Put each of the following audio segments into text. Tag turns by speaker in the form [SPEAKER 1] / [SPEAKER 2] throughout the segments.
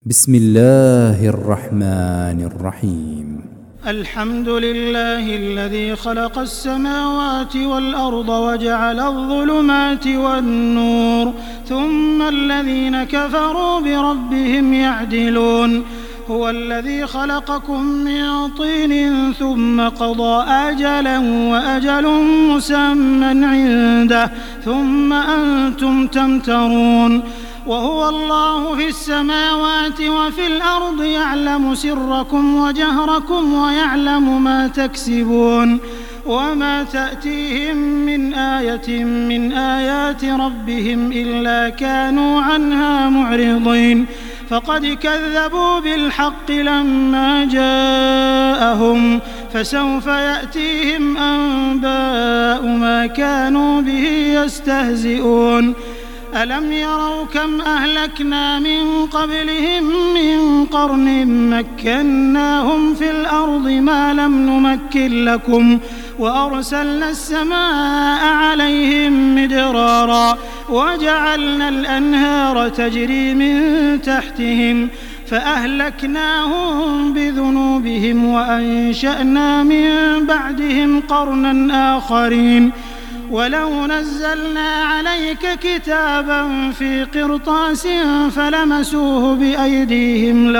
[SPEAKER 1] بسم الله الرحمن الرحيم.
[SPEAKER 2] الحمد لله الذي خلق السماوات والأرض وجعل الظلمات والنور ثم الذين كفروا بربهم يعدلون. هو الذي خلقكم من طين ثم قضى أجلا وأجل مسمى عنده ثم أنتم تمترون. وهو الله في السماوات وفي الأرض يعلم سركم وجهركم ويعلم ما تكسبون. وما تأتيهم من آية من آيات ربهم إلا كانوا عنها معرضين. فقد كذبوا بالحق لما جاءهم فسوف يأتيهم أنباء ما كانوا به يستهزئون. ألم يروا كم أهلكنا من قبلهم من قرن مكناهم في الأرض ما لم نمكن لكم وأرسلنا السماء عليهم مدرارا وجعلنا الأنهار تجري من تحتهم فأهلكناهم بذنوبهم وأنشأنا من بعدهم قرنا آخرين. ولو نزلنا عليك كتابا في قرطاس فلمسوه بأيديهم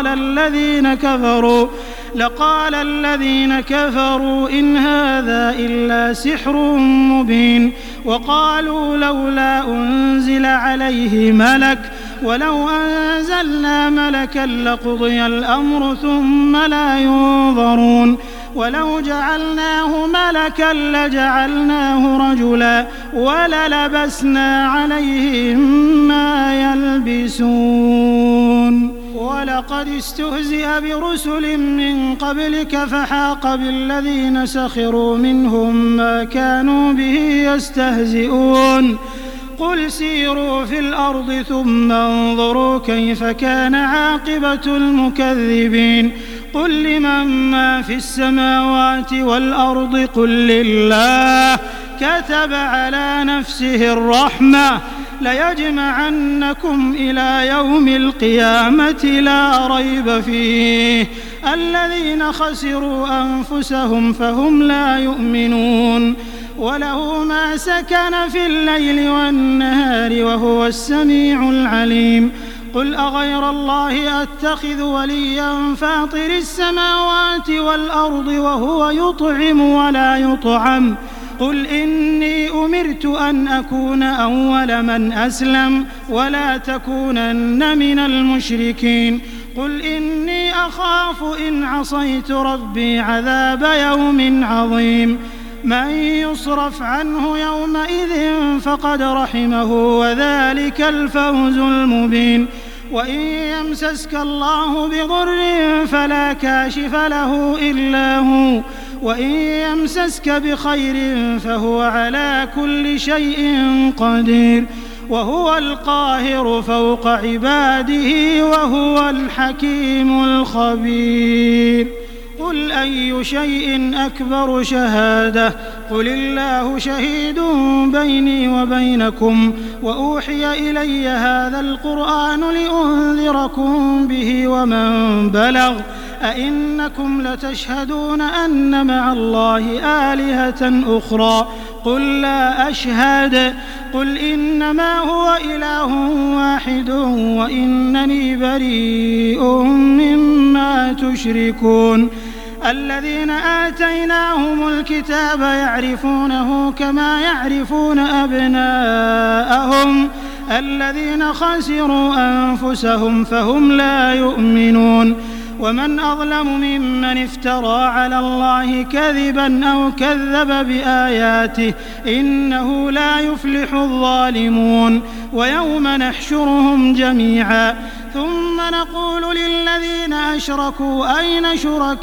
[SPEAKER 2] لقال الذين كفروا إن هذا إلا سحر مبين. وقالوا لولا أنزل عليه ملك ولو أنزلنا ملكا لقضي الأمر ثم لا ينظرون. ولو جعلناه ملكا لجعلناه رجلا وللبسنا عليهم ما يلبسون. ولقد استهزئ برسل من قبلك فحاق بالذين سخروا منهم ما كانوا به يستهزئون. قل سيروا في الأرض ثم انظروا كيف كان عاقبة المكذبين. قل لمن ما في السماوات والأرض قل لله كتب على نفسه الرحمة ليجمعنكم إلى يوم القيامة لا ريب فيه. الذين خسروا أنفسهم فهم لا يؤمنون. وله ما سكن في الليل والنهار وهو السميع العليم. قل أغير الله أتخذ وليا فاطر السماوات والأرض وهو يطعم ولا يطعم. قل إني أمرت أن أكون أول من أسلم ولا تكونن من المشركين. قل إني أخاف إن عصيت ربي عذاب يوم عظيم. من يصرف عنه يومئذ فقد رحمه وذلك الفوز المبين. وإن يمسسك الله بضر فلا كاشف له إلا هو وإن يمسسك بخير فهو على كل شيء قدير. وهو القاهر فوق عباده وهو الحكيم الخبير. قل أي شيء أكبر شهادة قل الله شهيد بيني وبينكم وأوحي إلي هذا القرآن لأنذركم به ومن بلغ أئنكم لتشهدون أن مع الله آلهة أخرى قل لا أشهد قل إنما هو إله واحد وإنني بريء مما تشركون. الذين آتيناهم الكتاب يعرفونه كما يعرفون أبناءهم الذين خسروا أنفسهم فهم لا يؤمنون. ومن أظلم ممن افترى على الله كذبا أو كذب بآياته إنه لا يفلح الظالمون. ويوم نحشرهم جميعا ثم نقول للذين أشركوا أين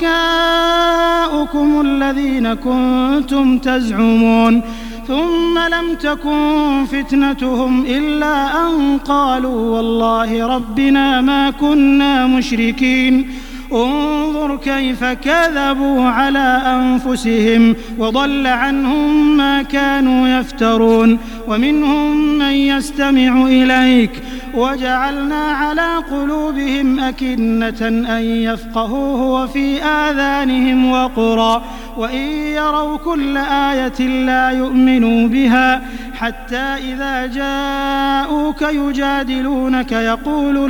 [SPEAKER 2] شركاؤكم الذين كنتم تزعمون ثم لم تكن فتنتهم إلا أن قالوا والله ربنا ما كنا مشركين. انظر كيف كذبوا على أنفسهم وضل عنهم ما كانوا يفترون ومنهم من يستمع إليك وجعلنا على قلوبهم أكنة أن يفقهوه وفي آذانهم وقرا وإن يروا كل آية لا يؤمنوا بها حتى إذا جاءوك يجادلونك يقول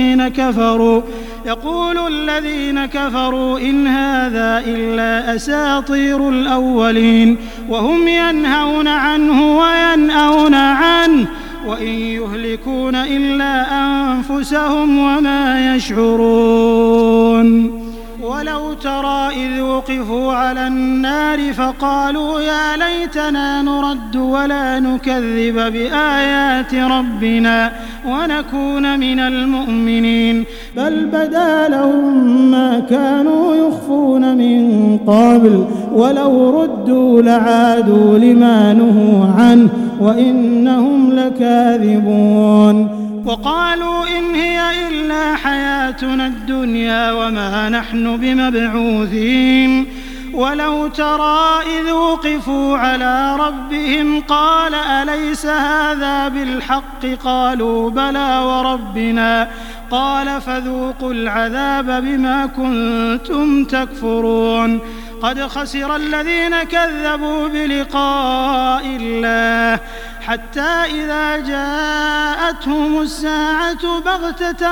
[SPEAKER 2] الذين كفروا إن هذا إلا أساطير الأولين وهم ينهون عنه وينأون عنه وإن يهلكون إلا أنفسهم وما يشعرون ولو ترى إذ وقفوا على النار فقالوا يا ليتنا نرد ولا نكذب بآيات ربنا ونكون من المؤمنين بل بدا لهم ما كانوا يخفون من قبل ولو ردوا لعادوا لما نهوا عنه وإنهم لكاذبون وقالوا إن هي إلا حياتنا الدنيا وما نحن بمبعوثين ولو ترى إذ وقفوا على ربهم قال أليس هذا بالحق قالوا بلى وربنا قال فذوقوا العذاب بما كنتم تكفرون قد خسر الذين كذبوا بلقاء الله حتى إذا جاءتهم الساعة بغتة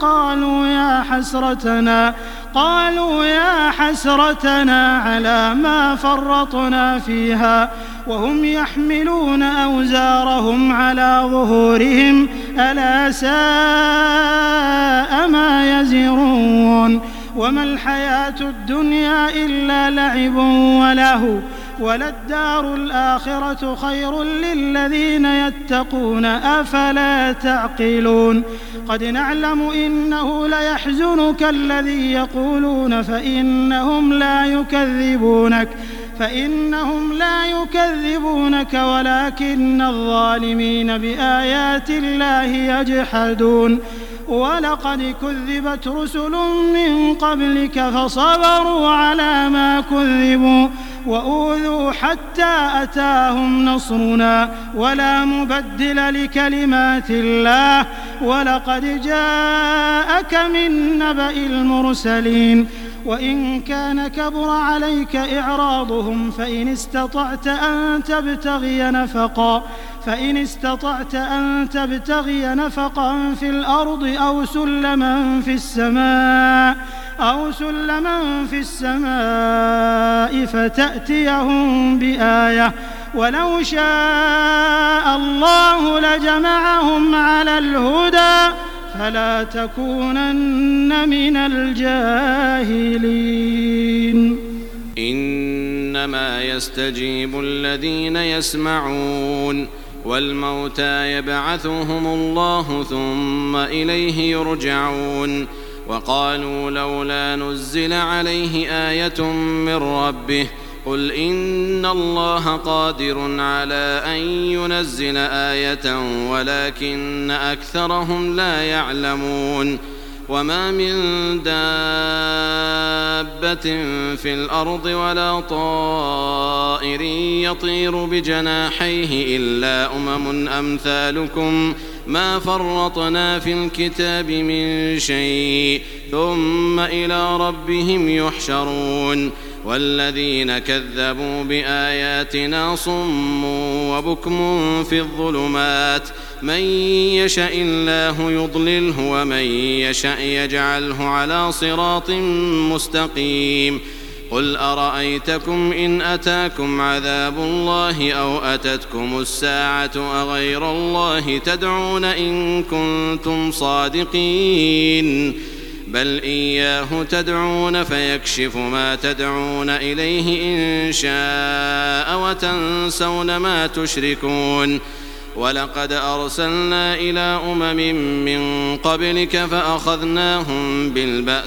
[SPEAKER 2] قالوا يا حسرتنا على ما فرطنا فيها وهم يحملون أوزارهم على ظهورهم ألا ساء ما يزرون وما الحياة الدنيا إلا لعب ولهو وللدار الآخرة خير للذين يتقون أفلا تعقلون قد نعلم إنه ليحزنك الذي يقولون فإنهم لا يكذبونك ولكن الظالمين بآيات الله يجحدون ولقد كذبت رسل من قبلك فصبروا على ما كذبوا وأوذوا حتى أتاهم نصرنا ولا مبدل لكلمات الله ولقد جاءك من نبأ المرسلين وإن كان كبر عليك إعراضهم فإن استطعت أن تبتغي نفقا في الأرض أو سلما في السماء فتأتيهم بآية ولو شاء الله لجمعهم على الهدى فلا تكونن من الجاهلين
[SPEAKER 3] إنما يستجيب الذين يسمعون والموتى يبعثهم الله ثم إليه يرجعون وقالوا لولا نزل عليه آية من ربه قل إن الله قادر على أن ينزل آية ولكن أكثرهم لا يعلمون وما من دابة في الأرض ولا طائر يطير بجناحيه إلا أمثالكم ما فرطنا في الكتاب من شيء ثم إلى ربهم يحشرون والذين كذبوا بآياتنا صم وبكم في الظلمات من يشاء الله يضلله ومن يشاء يجعله على صراط مستقيم قل أرأيتكم إن أتاكم عذاب الله أو أتتكم الساعة أغير الله تدعون إن كنتم صادقين بل إياه تدعون فيكشف ما تدعون إليه إن شاء وتنسون ما تشركون ولقد أرسلنا إلى من قبلك فأخذناهم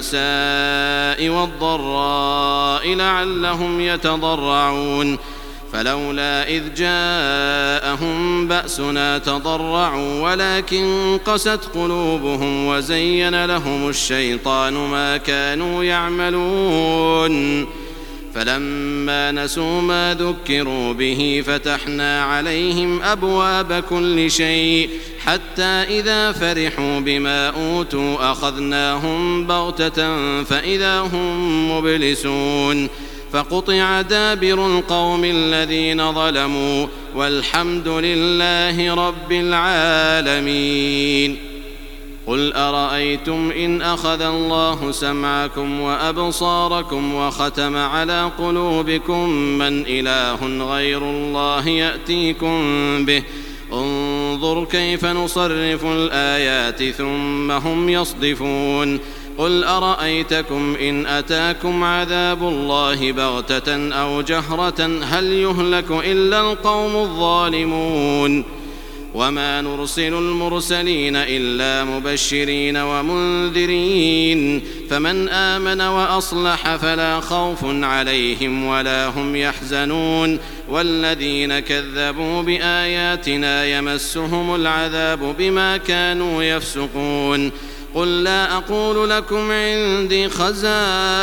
[SPEAKER 3] بالبأساء والضراء لعلهم يتضرعون فلولا إذ جاءهم بأسنا تضرعوا ولكن قست قلوبهم وزين لهم الشيطان ما كانوا يعملون فلما نسوا ما ذكروا به فتحنا عليهم أبواب كل شيء حتى إذا فرحوا بما أوتوا أخذناهم بغتة فإذا هم مبلسون فقطع دابر القوم الذين ظلموا والحمد لله رب العالمين. قل أرأيتم إن أخذ الله سمعكم وأبصاركم وختم على قلوبكم من إله غير الله يأتيكم به انظر كيف نصرف الآيات ثم هم يصدفون. قل أرأيتكم إن أتاكم عذاب الله بغتة أو جهرة هل يهلك إلا القوم الظالمون وما نرسل المرسلين إلا مبشرين ومنذرين فمن آمن وأصلح فلا خوف عليهم ولا هم يحزنون والذين كذبوا بآياتنا يمسهم العذاب بما كانوا يفسقون. قل لا أقول لكم عندي خزائن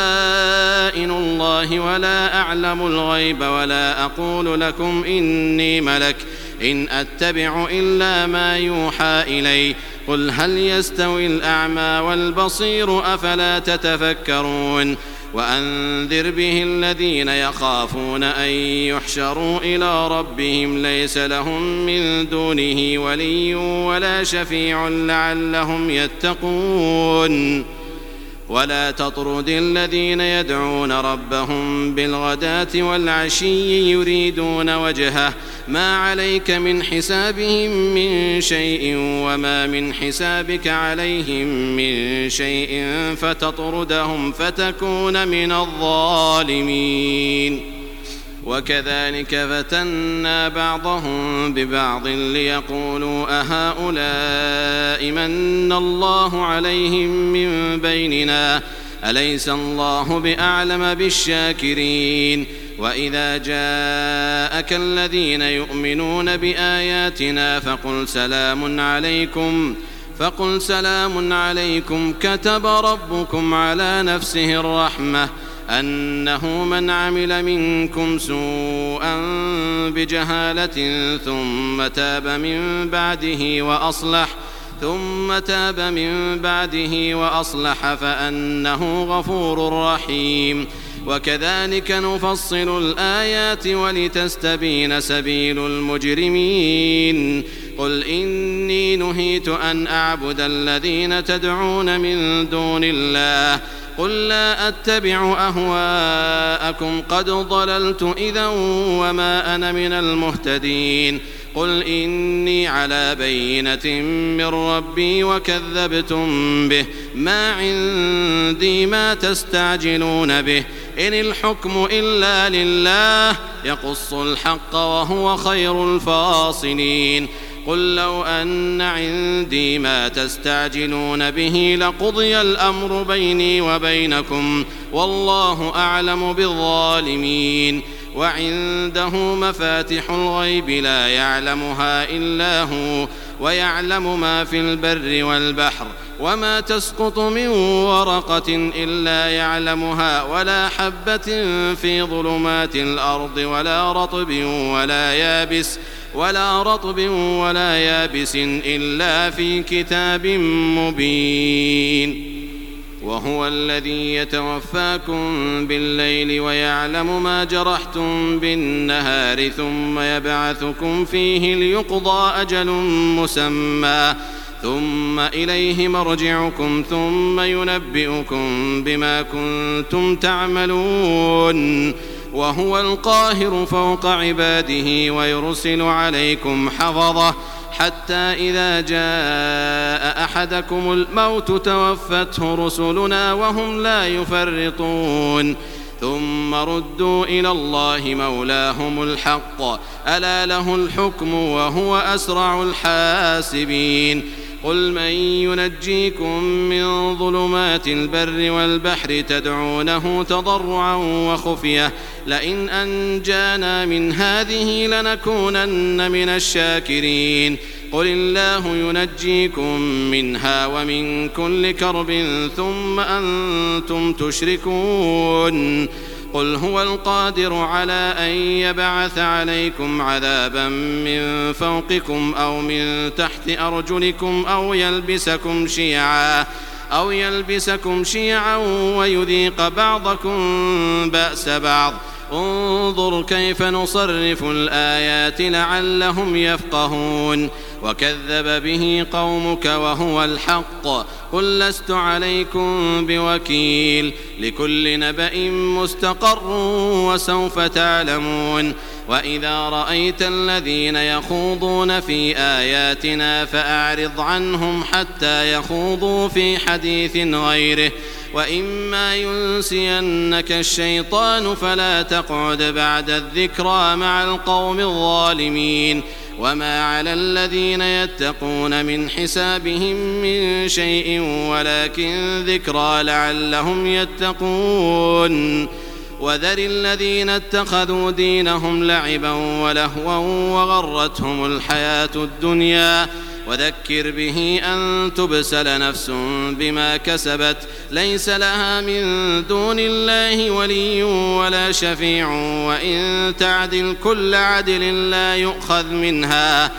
[SPEAKER 3] الله ولا أعلم الغيب ولا أقول لكم إني ملك إن أتبع إلا ما يوحى إلي قل هل يستوي الأعمى والبصير أفلا تتفكرون. وأنذر به الذين يخافون أن يحشروا إلى ربهم ليس لهم من دونه ولي ولا شفيع لعلهم يتقون. ولا تطرد الذين يدعون ربهم بالغداة والعشي يريدون وجهه ما عليك من حسابهم من شيء وما من حسابك عليهم من شيء فتطردهم فتكون من الظالمين. وكذلك فتنا بعضهم ببعض ليقولوا أهؤلاء من الله عليهم من بيننا أليس الله بأعلم بالشاكرين. وإذا جاءك الذين يؤمنون بآياتنا فقل سلام عليكم كتب ربكم على نفسه الرحمة أنه من عمل منكم سوءا بجهالة ثم تاب من بعده وأصلح فأنه غفور رحيم. وكذلك نفصل الآيات ولتستبين سبيل المجرمين. قل إني نهيت أن أعبد الذين تدعون من دون الله قل لا أتبع أهواءكم قد ضللت إذا وما أنا من المهتدين. قل إني على بينة من ربي وكذبتم به ما عندي ما تستعجلون به إن الحكم إلا لله يقص الحق وهو خير الفاصلين. قل لو أن عندي ما تستعجلون به لقضي الأمر بيني وبينكم والله أعلم بالظالمين. وعنده مفاتح الغيب لا يعلمها إلا هو ويعلم ما في البر والبحر وما تسقط من ورقة إلا يعلمها ولا حبة في ظلمات الأرض ولا رطب ولا يابس إلا في كتاب مبين. وهو الذي يتوفاكم بالليل ويعلم ما جرحتم بالنهار ثم يبعثكم فيه ليقضى أجل مسمى ثم إليه مرجعكم ثم ينبئكم بما كنتم تعملون. وهو القاهر فوق عباده ويرسل عليكم حفظة حتى إذا جاء أحدكم الموت توفته رسلنا وهم لا يفرطون ثم ردوا إلى الله مولاهم الحق ألا له الحكم وهو أسرع الحاسبين. قل من ينجيكم من ظلمات البر والبحر تدعونه تضرعا وخفية لئن أنجانا من هذه لنكونن من الشاكرين قل الله ينجيكم منها ومن كل كرب ثم أنتم تشركون قل هو القادر على أن يبعث عليكم عذابا من فوقكم أو من تحت أرجلكم أو يلبسكم شيعا ويذيق بعضكم بأس بعض انظر كيف نصرف الآيات لعلهم يفقهون وكذب به قومك وهو الحق قل لست عليكم بوكيل لكل نبأ مستقر وسوف تعلمون وإذا رأيت الذين يخوضون في آياتنا فأعرض عنهم حتى يخوضوا في حديث غيره وإما ينسينك الشيطان فلا تقعد بعد الذكرى مع القوم الظالمين وما على الذين يتقون من حسابهم من شيء ولكن ذكرى لعلهم يتقون وذر الذين اتخذوا دينهم لعبا ولهوا وغرتهم الحياة الدنيا وذكر به أن تبسل نفس بما كسبت ليس لها من دون الله ولي ولا شفيع وإن تعدل كل عدل لا يؤخذ منها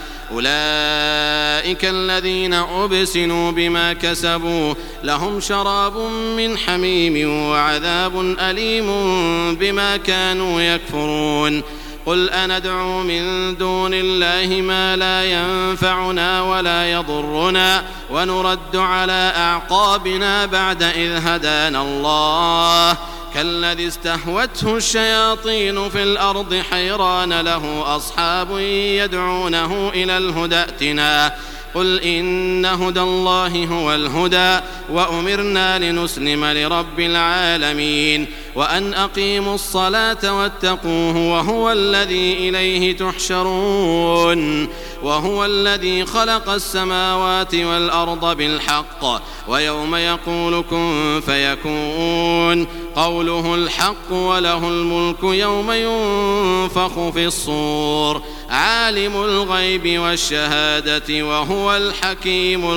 [SPEAKER 3] أولئك الذين أبسلوا بما كسبوا لهم شراب من حميم وعذاب أليم بما كانوا يكفرون قل أندعو من دون الله ما لا ينفعنا ولا يضرنا ونرد على أعقابنا بعد إذ هدانا الله كالذي استهوته الشياطين في الأرض حيران له أصحاب يدعونه إلى الهدى ائتنا قل إن هدى الله هو الهدى وأمرنا لنسلم لرب العالمين وأن أقيموا الصلاة واتقوه وهو الذي إليه تحشرون وهو الذي خلق السماوات والأرض بالحق ويوم يقول كن فيكون قوله الحق وله الملك يوم ينفخ في الصور عالم الغيب والشهادة وهو الحكيم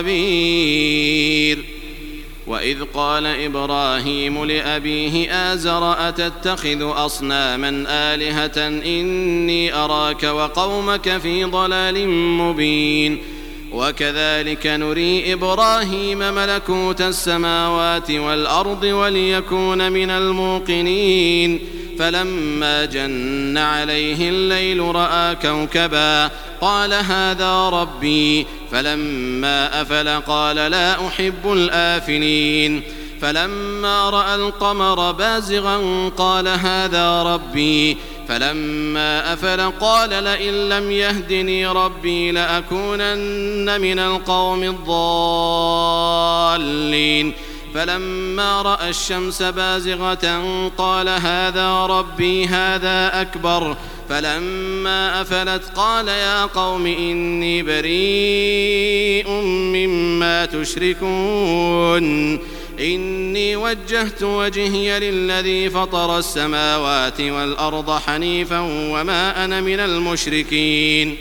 [SPEAKER 3] الخبير وإذ قال إبراهيم لأبيه آزر أتتخذ أصناما آلهة إني أراك وقومك في ضلال مبين وكذلك نري إبراهيم ملكوت السماوات والأرض وليكون من الموقنين فلما جن عليه الليل رأى كوكبا قال هذا ربي فلما أفل قال لا أحب الآفلين فلما رأى القمر بازغا قال هذا ربي فلما أفل قال لئن لم يهدني ربي لأكونن من القوم الضالين فلما رأى الشمس بازغة قال هذا ربي هذا أكبر فلما أفلت قال يا قوم إني بريء مما تشركون إني وجهت وجهي للذي فطر السماوات والأرض حنيفا وما أنا من المشركين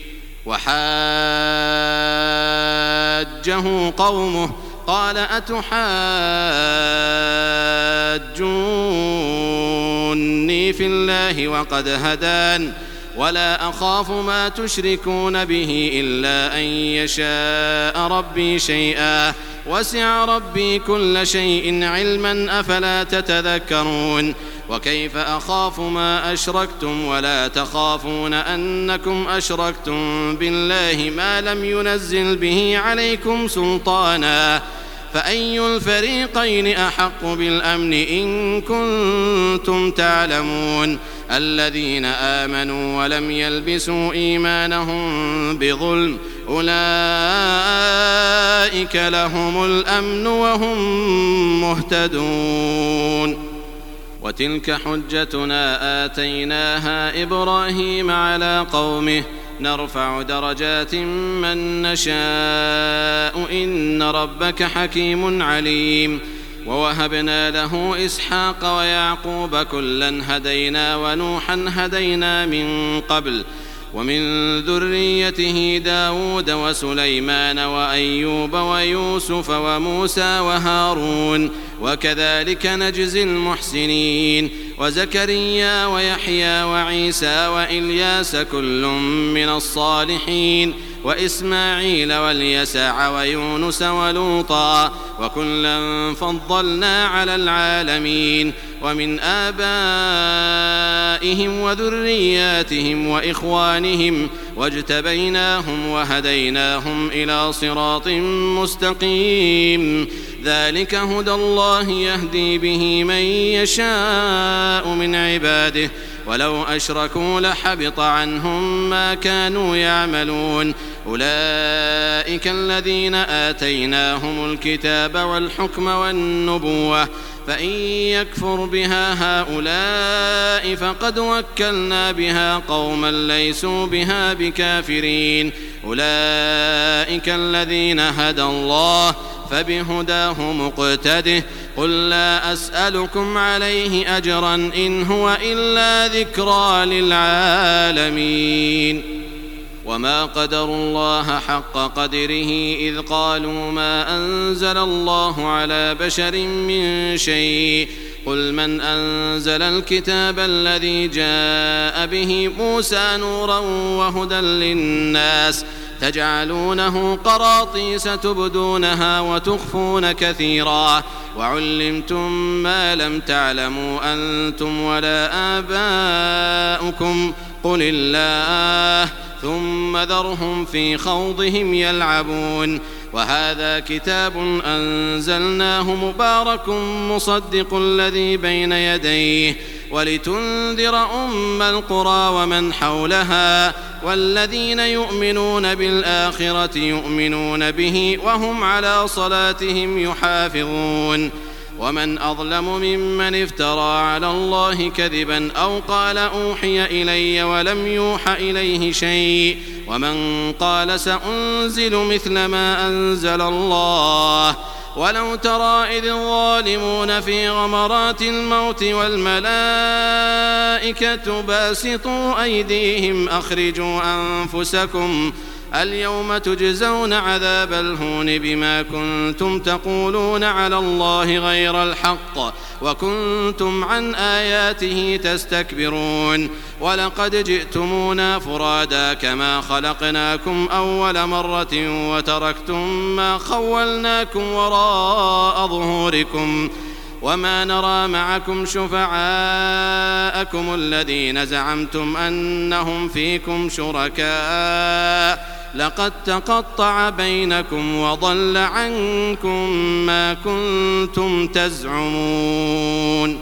[SPEAKER 3] وحاجه قومه قال أتحاجوني في الله وقد هدان ولا أخاف ما تشركون به إلا أن يشاء ربي شيئا وسع ربي كل شيء علما أفلا تتذكرون وكيف أخاف ما أشركتم ولا تخافون أنكم أشركتم بالله ما لم ينزل به عليكم سلطانا فأي الفريقين أحق بالأمن إن كنتم تعلمون الذين آمنوا ولم يلبسوا إيمانهم بظلم أولئك لهم الأمن وهم مهتدون وتلك حجتنا آتيناها إبراهيم على قومه نرفع درجات من نشاء إن ربك حكيم عليم ووهبنا له إسحاق ويعقوب كلا هدينا ونوحا هدينا من قبل ومن ذريته داود وسليمان وأيوب ويوسف وموسى وهارون وكذلك نجزي المحسنين وزكريا ويحيى وعيسى وإلياس كل من الصالحين وإسماعيل واليسع ويونس ولوطا وكلا فضلنا على العالمين ومن آبائهم وذرياتهم وإخوانهم واجتبيناهم وهديناهم إلى صراط مستقيم ذلك هدى الله يهدي به من يشاء من عباده ولو أشركوا لحبط عنهم ما كانوا يعملون أولئك الذين آتيناهم الكتاب والحكم والنبوة فإن يكفر بها هؤلاء فقد وكلنا بها قوما ليسوا بها بكافرين أولئك الذين هدى الله فبهداه مقتده قل لا أسألكم عليه أجرا إن هو إلا ذكرى للعالمين وما قدروا الله حق قدره إذ قالوا ما أنزل الله على بشر من شيء قل من أنزل الكتاب الذي جاء به موسى نورا وهدى للناس تجعلونه قراطيس تبدونها وتخفون كثيرا وعلمتم ما لم تعلموا أنتم ولا آباؤكم قل الله ثم ذرهم في خوضهم يلعبون وهذا كتاب أنزلناه مبارك مصدق الذي بين يديه ولتنذر أم القرى ومن حولها والذين يؤمنون بالآخرة يؤمنون به وهم على صلاتهم يحافظون ومن أظلم ممن افترى على الله كذبا أو قال أوحي إلي ولم يوح إليه شيء ومن قال سأنزل مثل ما أنزل الله ولو ترى إذ الظالمون في غمرات الموت والملائكة باسطوا أيديهم أخرجوا أنفسكم اليوم تجزون عذاب الهون بما كنتم تقولون على الله غير الحق وكنتم عن آياته تستكبرون ولقد جئتمونا فرادا كما خلقناكم أول مرة وتركتم ما خولناكم وراء ظهوركم وما نرى معكم شفعاءكم الذين زعمتم أنهم فيكم شركاء لقد تقطع بينكم وضل عنكم ما كنتم تزعمون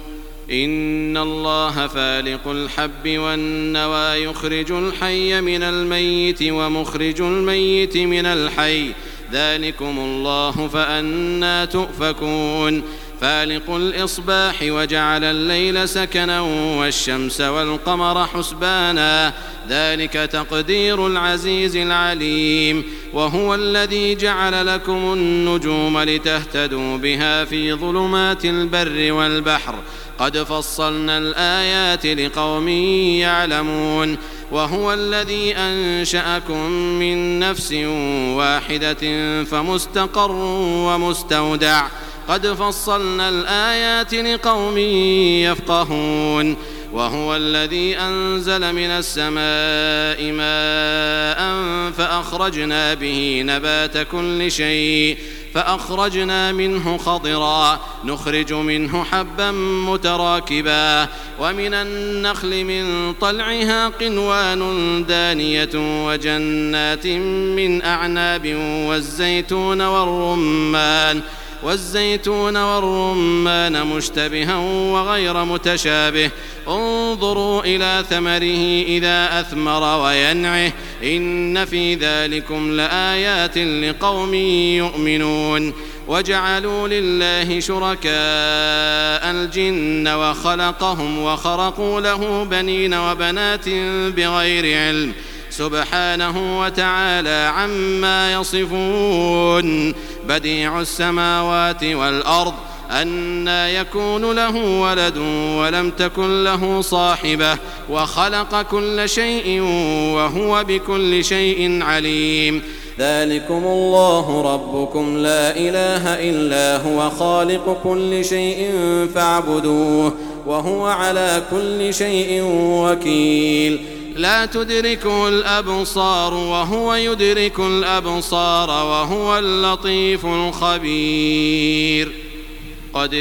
[SPEAKER 3] إن الله فالق الحب والنوى يخرج الحي من الميت ومخرج الميت من الحي ذلكم الله فأنى تؤفكون فالق الإصباح وجعل الليل سكنا والشمس والقمر حسبانا ذلك تقدير العزيز العليم وهو الذي جعل لكم النجوم لتهتدوا بها في ظلمات البر والبحر قد فصلنا الآيات لقوم يعلمون وهو الذي أنشأكم من نفس واحدة فمستقر ومستودع قد فصلنا الآيات لقوم يفقهون وهو الذي أنزل من السماء ماء فأخرجنا به نبات كل شيء فأخرجنا منه خضرا نخرج منه حبا متراكبا ومن النخل من طلعها قنوان دانية وجنات من أعناب والزيتون والرمان مشتبها وغير متشابه انظروا إلى ثمره إذا أثمر وينعه إن في ذلكم لآيات لقوم يؤمنون وجعلوا لله شركاء الجن وخلقهم وخرقوا له بنين وبنات بغير علم سبحانه وتعالى عما يصفون. بديع السماوات والأرض أنى يكون له ولد ولم تكن له صاحبة وخلق كل شيء وهو بكل شيء عليم. ذلكم الله ربكم لا إله إلا هو خالق كل شيء فاعبدوه وهو على كل شيء وكيل. لا تدركه الأبصار وهو يدرك الأبصار وهو اللطيف الخبير. قد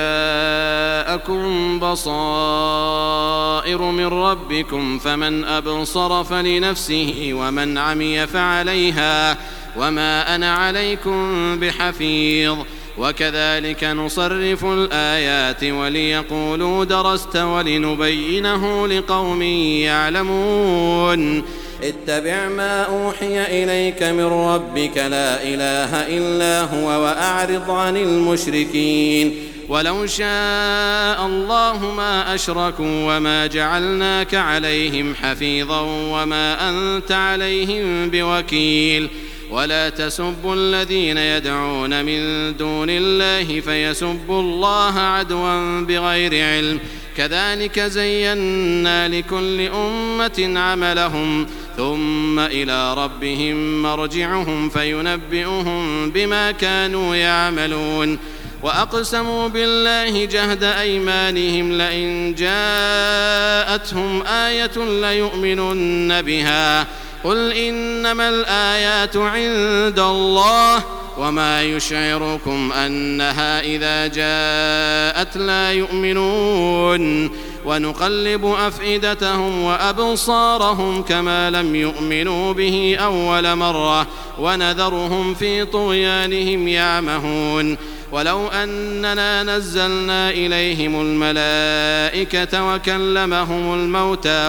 [SPEAKER 3] جاءكم بصائر من ربكم فمن أبصر فلنفسه ومن عمي فعليها وما أنا عليكم بحفيظ. وكذلك نصرف الآيات وليقولوا درست ولنبينه لقوم يعلمون. اتبع ما أوحي إليك من ربك لا إله إلا هو وأعرض عن المشركين. ولو شاء الله ما أشركوا وما جعلناك عليهم حفيظا وما أنت عليهم بوكيل. ولا تسبوا الذين يدعون من دون الله فيسبوا الله عدوا بغير علم. كذلك زينا لكل أمة عملهم ثم إلى ربهم مرجعهم فينبئهم بما كانوا يعملون. وأقسموا بالله جهد أيمانهم لئن جاءتهم آية ليؤمنن بها. قل إنما الآيات عند الله وما يشعركم أنها إذا جاءت لا يؤمنون. ونقلب أفئدتهم وأبصارهم كما لم يؤمنوا به أول مرة ونذرهم في طغيانهم يعمهون. ولو أننا نزلنا إليهم الملائكة وكلمهم الموتى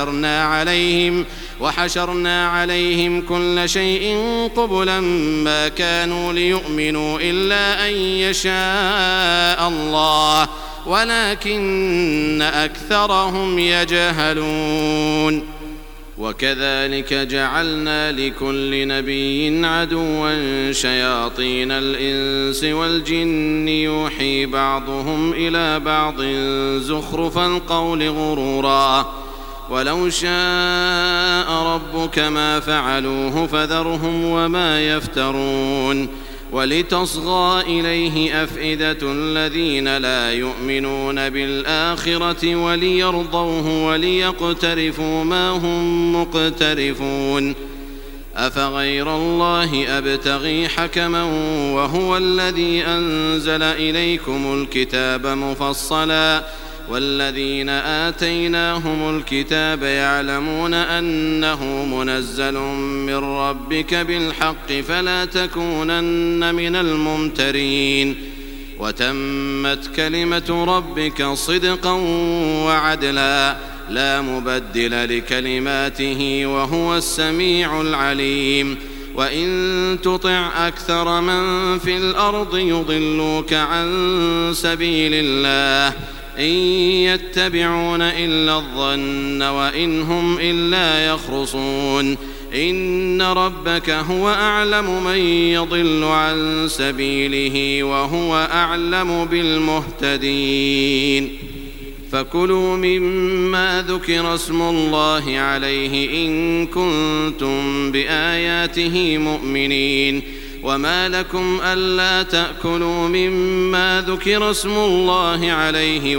[SPEAKER 3] وحشرنا عليهم كل شيء قبلا ما كانوا ليؤمنوا إلا أن يشاء الله ولكن أكثرهم يجهلون. وكذلك جعلنا لكل نبي عدوا شياطين الإنس والجن يوحي بعضهم إلى بعض زخرف القول غرورا. ولو شاء ربك ما فعلوه فذرهم وما يفترون. ولتصغى إليه أفئدة الذين لا يؤمنون بالآخرة وليرضوه وليقترفوا ما هم مقترفون. أفغير الله أبتغي حكما وهو الذي أنزل إليكم الكتاب مفصلا والذين آتيناهم الكتاب يعلمون أنه منزل من ربك بالحق فلا تكونن من الممترين. وتمت كلمة ربك صدقا وعدلا لا مبدل لكلماته وهو السميع العليم. وإن تطع أكثر من في الأرض يضلوك عن سبيل الله إن يتبعون إلا الظن وإن هم إلا يخرصون. إن ربك هو أعلم من يضل عن سبيله وهو أعلم بالمهتدين. فكلوا مما ذكر اسم الله عليه إن كنتم بآياته مؤمنين. وما لكم ألا تأكلوا مما ذكر اسم الله عليه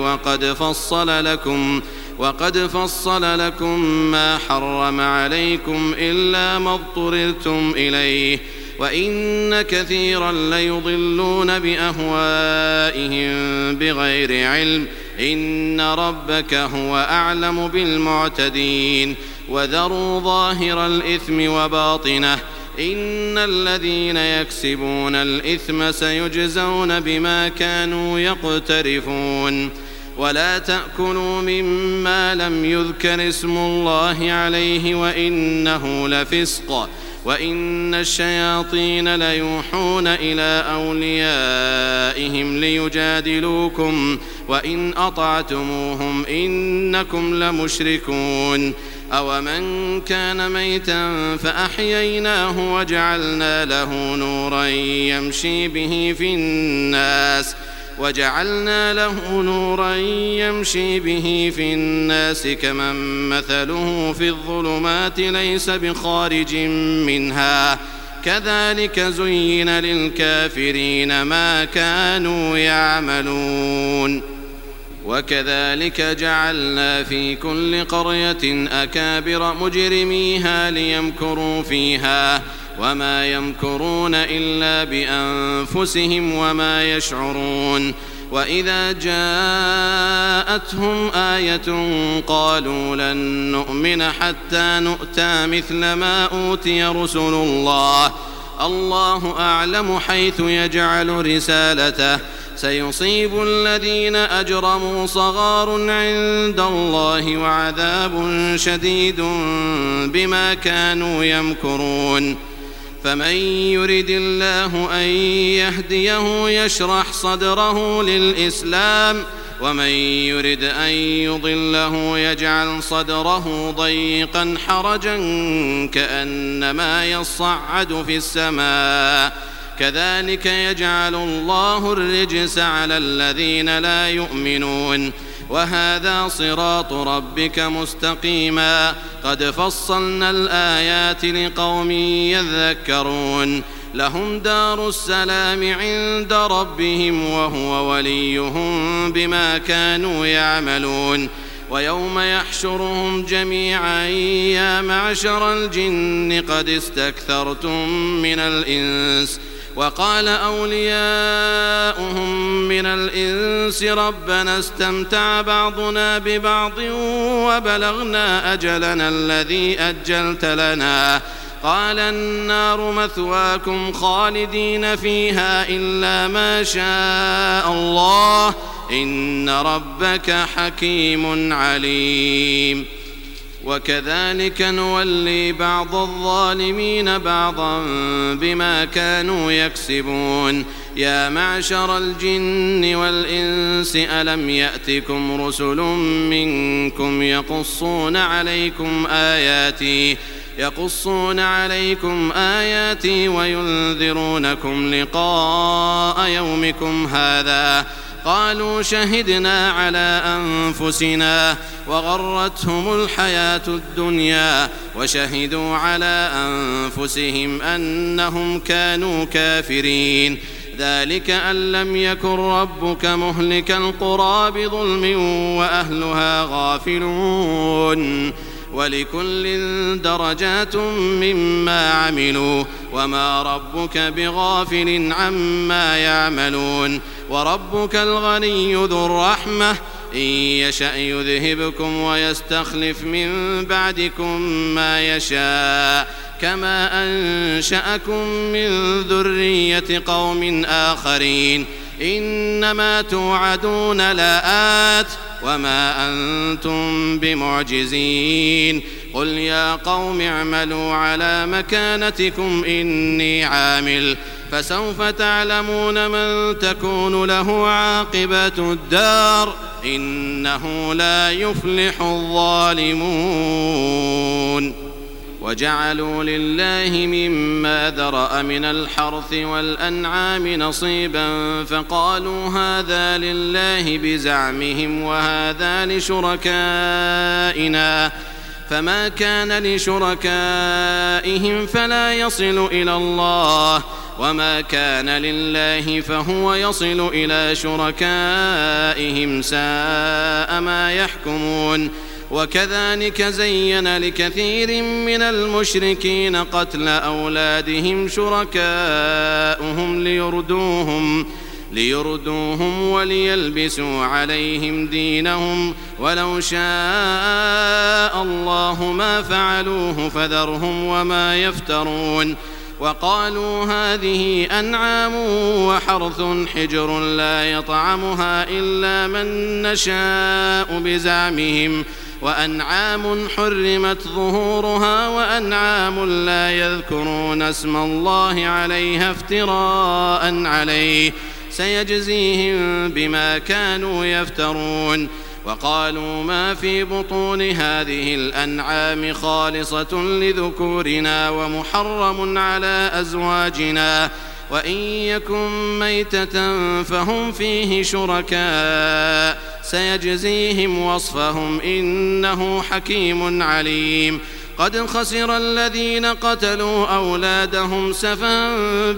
[SPEAKER 3] وقد فصل لكم ما حرم عليكم إلا ما اضطررتم إليه. وإن كثيرا ليضلون بأهوائهم بغير علم. إن ربك هو أعلم بالمعتدين. وذروا ظاهر الإثم وباطنه إن الذين يكسبون الإثم سيجزون بما كانوا يقترفون. ولا تأكلوا مما لم يذكر اسم الله عليه وإنه لفسق وإن الشياطين ليوحون إلى أوليائهم ليجادلوكم وإن أطعتموهم إنكم لمشركون أومن كان ميتا فأحييناه وجعلنا له نورا يمشي به في الناس كمن مثله في الظلمات ليس بخارج منها كذلك زين للكافرين ما كانوا يعملون وكذلك جعلنا في كل قرية أكابر مجرميها ليمكروا فيها وما يمكرون إلا بأنفسهم وما يشعرون وإذا جاءتهم آية قالوا لن نؤمن حتى نؤتى مثل ما أوتي رسل الله أعلم حيث يجعل رسالته سيصيب الذين أجرموا صغار عند الله وعذاب شديد بما كانوا يمكرون فمن يرد الله أن يهديه يشرح صدره للإسلام ومن يرد أن يضله يجعل صدره ضيقا حرجا كأنما يصعد في السماء كذلك يجعل الله الرجس على الذين لا يؤمنون وهذا صراط ربك مستقيما قد فصلنا الآيات لقوم يذكرون لهم دار السلام عند ربهم وهو وليهم بما كانوا يعملون ويوم يحشرهم جميعا يا معشر الجن قد استكثرتم من الإنس وقال أولياؤهم من الإنس ربنا استمتع بعضنا ببعض وبلغنا أجلنا الذي أجلت لنا قال النار مثواكم خالدين فيها إلا ما شاء الله إن ربك حكيم عليم وكذلك نولي بعض الظالمين بعضا بما كانوا يكسبون يا معشر الجن والإنس ألم يأتكم رسل منكم يقصون عليكم آياتي وينذرونكم لقاء يومكم هذا قالوا شهدنا على أنفسنا وغرتهم الحياة الدنيا وشهدوا على أنفسهم أنهم كانوا كافرين ذلك أن لم يكن ربك مهلك القرى بظلم وأهلها غافلون ولكل درجات مما عملوا وما ربك بغافل عما يعملون وربك الغني ذو الرحمة إن يشأ يذهبكم ويستخلف من بعدكم ما يشاء كما أنشأكم من ذرية قوم آخرين إنما توعدون لآت وما أنتم بمعجزين قل يا قوم اعملوا على مكانتكم إني عامل فسوف تعلمون من تكون له عاقبة الدار إنه لا يفلح الظالمون وجعلوا لله مما ذرأ من الحرث والأنعام نصيبا فقالوا هذا لله بزعمهم وهذا لشركائنا فما كان لشركائهم فلا يصل إلى الله وما كان لله فهو يصل إلى شركائهم ساء ما يحكمون وكذلك زين لكثير من المشركين قتل أولادهم شركاؤهم ليردوهم وليلبسوا عليهم دينهم ولو شاء الله ما فعلوه فذرهم وما يفترون وقالوا هذه أنعام وحرث حجر لا يطعمها إلا من نشاء بزعمهم وأنعام حرمت ظهورها وأنعام لا يذكرون اسم الله عليها افتراء عليه سيجزيهم بما كانوا يفترون. وقالوا ما في بطون هذه الأنعام خالصة لذكورنا ومحرم على أزواجنا وإن يكن ميتة فهم فيه شركاء سيجزيهم وصفهم إنه حكيم عليم. قد خسر الذين قتلوا أولادهم سفها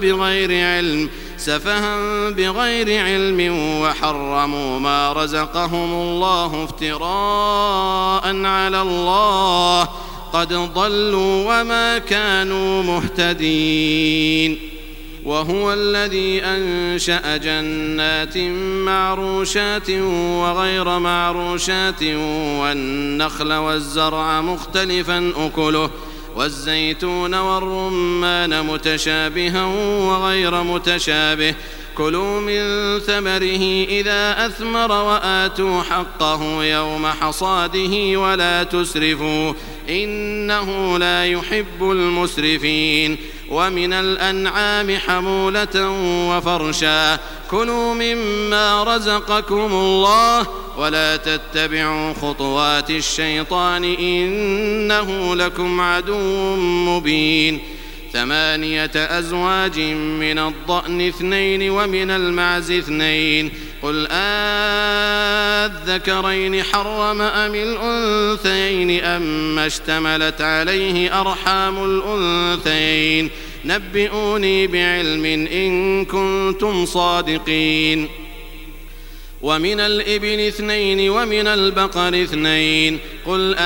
[SPEAKER 3] بغير علم وحرموا ما رزقهم الله افتراء على الله قد ضلوا وما كانوا مهتدين. وهو الذي أنشأ جنات معروشات وغير معروشات والنخل والزرع مختلفا أكله والزيتون والرمان متشابها وغير متشابه كلوا من ثمره إذا أثمر وآتوا حقه يوم حصاده ولا تسرفوا إنه لا يحب المسرفين. ومن الأنعام حمولة وفرشا كلوا مما رزقكم الله ولا تتبعوا خطوات الشيطان إنه لكم عدو مبين. 8 أزواج من الضأن 2 ومن المعز 2 قل أذكرين حرم أم الأنثيين أما اشتملت عليه أرحام الأنثيين نبئوني بعلم إن كنتم صادقين. ومن الإبل 2 ومن البقر 2 قل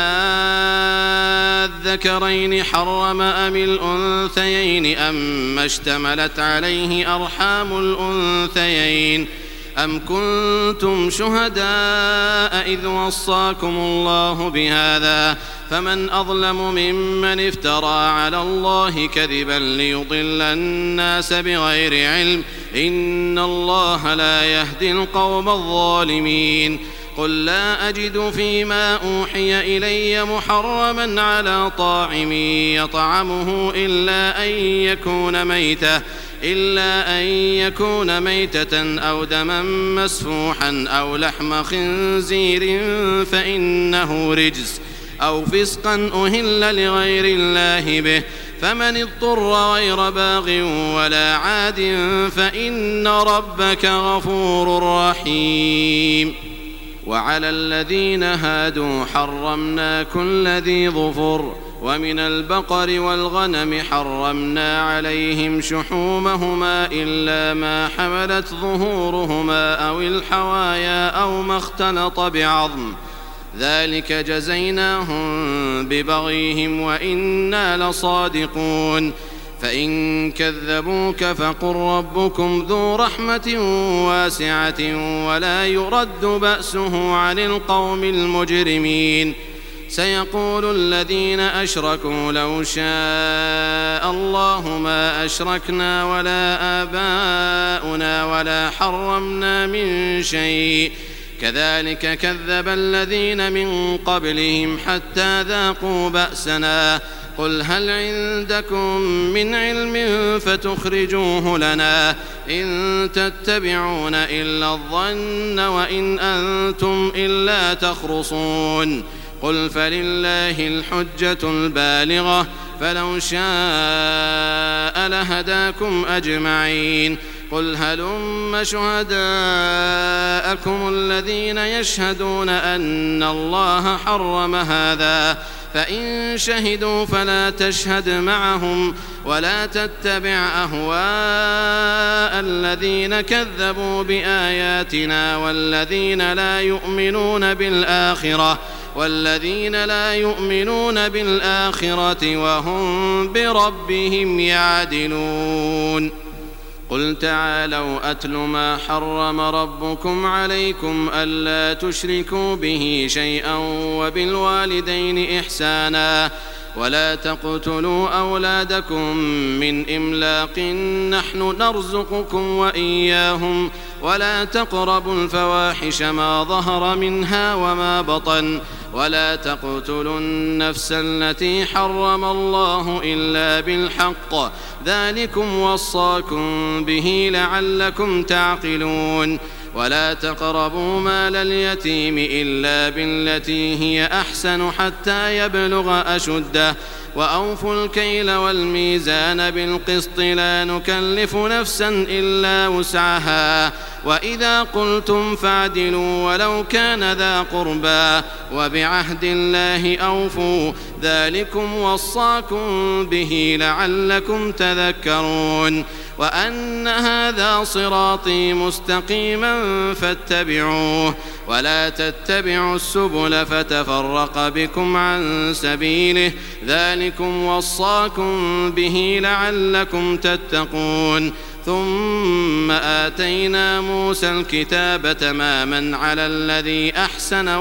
[SPEAKER 3] أذكرين حرم أم الأنثيين أما اشتملت عليه أرحام الأنثيين أم كنتم شهداء إذ وصاكم الله بهذا فمن أظلم ممن افترى على الله كذبا ليضل الناس بغير علم إن الله لا يهدي القوم الظالمين. قل لا أجد فيما أوحي إلي محرما على طاعم يطعمه إلا أن يكون ميتة أو دما مسفوحا أو لحم خنزير فإنه رجس أو فسقا أهل لغير الله به فمن اضطر غير باغ ولا عاد فإن ربك غفور رحيم. وعلى الذين هادوا حرمنا كل ذي ظفر ومن البقر والغنم حرمنا عليهم شحومهما إلا ما حملت ظهورهما أو الحوايا أو ما اختلط بعظم ذلك جزيناهم ببغيهم وإنا لصادقون. فإن كذبوك فقل ربكم ذو رحمة واسعة ولا يرد بأسه عن القوم المجرمين. سيقول الذين أشركوا لو شاء الله ما أشركنا ولا آباؤنا ولا حرمنا من شيء كذلك كذب الذين من قبلهم حتى ذاقوا بأسنا قل هل عندكم من علم فتخرجوه لنا إن تتبعون إلا الظن وإن أنتم إلا تخرصون. قل فلله الحجة البالغة فلو شاء لهداكم أجمعين. قل هلم شهداءكم الذين يشهدون أن الله حرم هذا فإن شهدوا فلا تشهد معهم ولا تتبع أهواء الذين كذبوا بآياتنا والذين لا يؤمنون بالآخرة وهم بربهم يعدلون. قل تعالوا أتل ما حرم ربكم عليكم ألا تشركوا به شيئا وبالوالدين إحسانا ولا تقتلوا أولادكم من إملاق نحن نرزقكم وإياهم ولا تقربوا الفواحش ما ظهر منها وما بطن ولا تقتلوا النفس التي حرم الله إلا بالحق ذلكم وصاكم به لعلكم تعقلون ولا تقربوا مال اليتيم إلا بالتي هي أحسن حتى يبلغ أشده وأوفوا الكيل والميزان بالقسط لا نكلف نفسا إلا وسعها وإذا قلتم فاعدلوا ولو كان ذا قربى وبعهد الله أوفوا ذلكم وصاكم به لعلكم تذكرون وأن هذا صراطي مستقيما فاتبعوه ولا تتبعوا السبل فتفرق بكم عن سبيله ذلكم وصاكم به لعلكم تتقون ثم آتينا موسى الكتاب تماما على الذي أحسن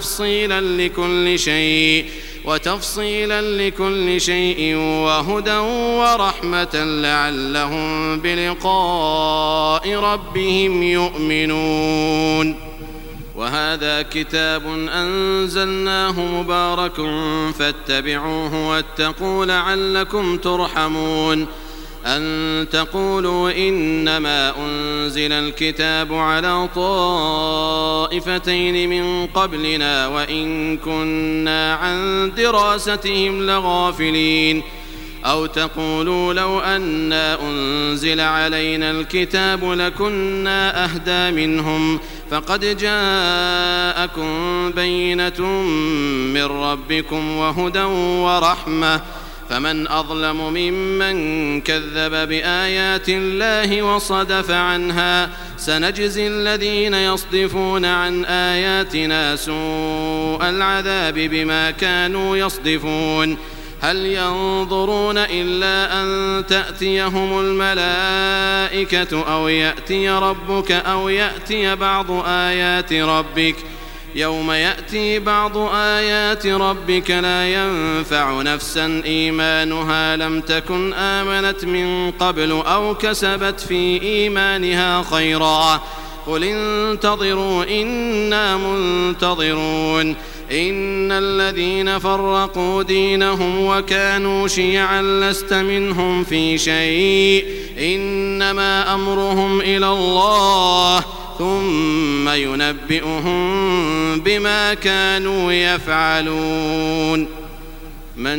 [SPEAKER 3] وتفصيلا لكل شيء وهدى ورحمة لعلهم بلقاء ربهم يؤمنون وهذا كتاب أنزلناه مبارك فاتبعوه واتقوا لعلكم ترحمون أن تقولوا إنما أنزل الكتاب على طائفتين من قبلنا وإن كنا عن دراستهم لغافلين أو تقولوا لو أنا أنزل علينا الكتاب لكنا أهدى منهم فقد جاءكم بينة من ربكم وهدى ورحمة فمن أظلم ممن كذب بآيات الله وصدف عنها سنجزي الذين يصدفون عن آياتنا سوء العذاب بما كانوا يصدفون هل ينظرون إلا أن تأتيهم الملائكة أو يأتي ربك أو يأتي بعض آيات ربك يوم يأتي بعض آيات ربك لا ينفع نفسا إيمانها لم تكن آمنت من قبل أو كسبت في إيمانها خيرا قل انتظروا إنا منتظرون إن الذين فرقوا دينهم وكانوا شيعا لست منهم في شيء إنما أمرهم إلى الله ثم ينبئهم بما كانوا يفعلون من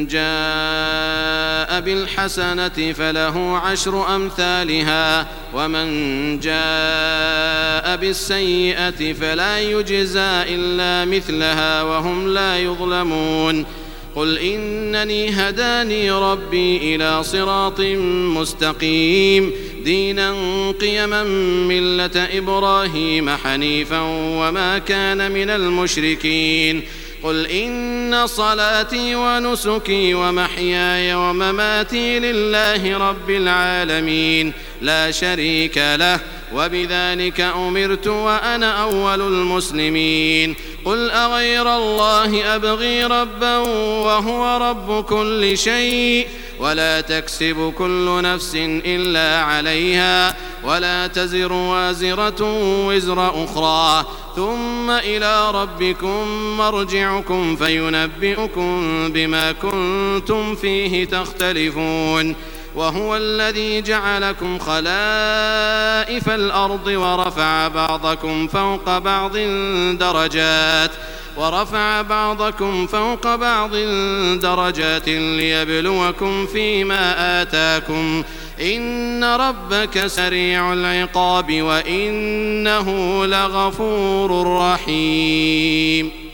[SPEAKER 3] جاء بالحسنة فله 10 أمثالها ومن جاء بالسيئة فلا يجزى إلا مثلها وهم لا يظلمون قل إنني هداني ربي إلى صراط مستقيم دينا قيما ملة إبراهيم حنيفا وما كان من المشركين قل إن صلاتي ونسكي ومحياي ومماتي لله رب العالمين لا شريك له وبذلك أمرت وأنا أول المسلمين قل أغير الله أبغي ربا وهو رب كل شيء ولا تكسب كل نفس إلا عليها ولا تزر وازرة وزر أخرى ثم إلى ربكم مرجعكم فينبئكم بما كنتم فيه تختلفون وهو الذي جعلكم خلائف الأرض ورفع بعضكم فوق بعض درجات ليبلوكم فيما آتاكم إن ربك سريع العقاب وإنه لغفور رحيم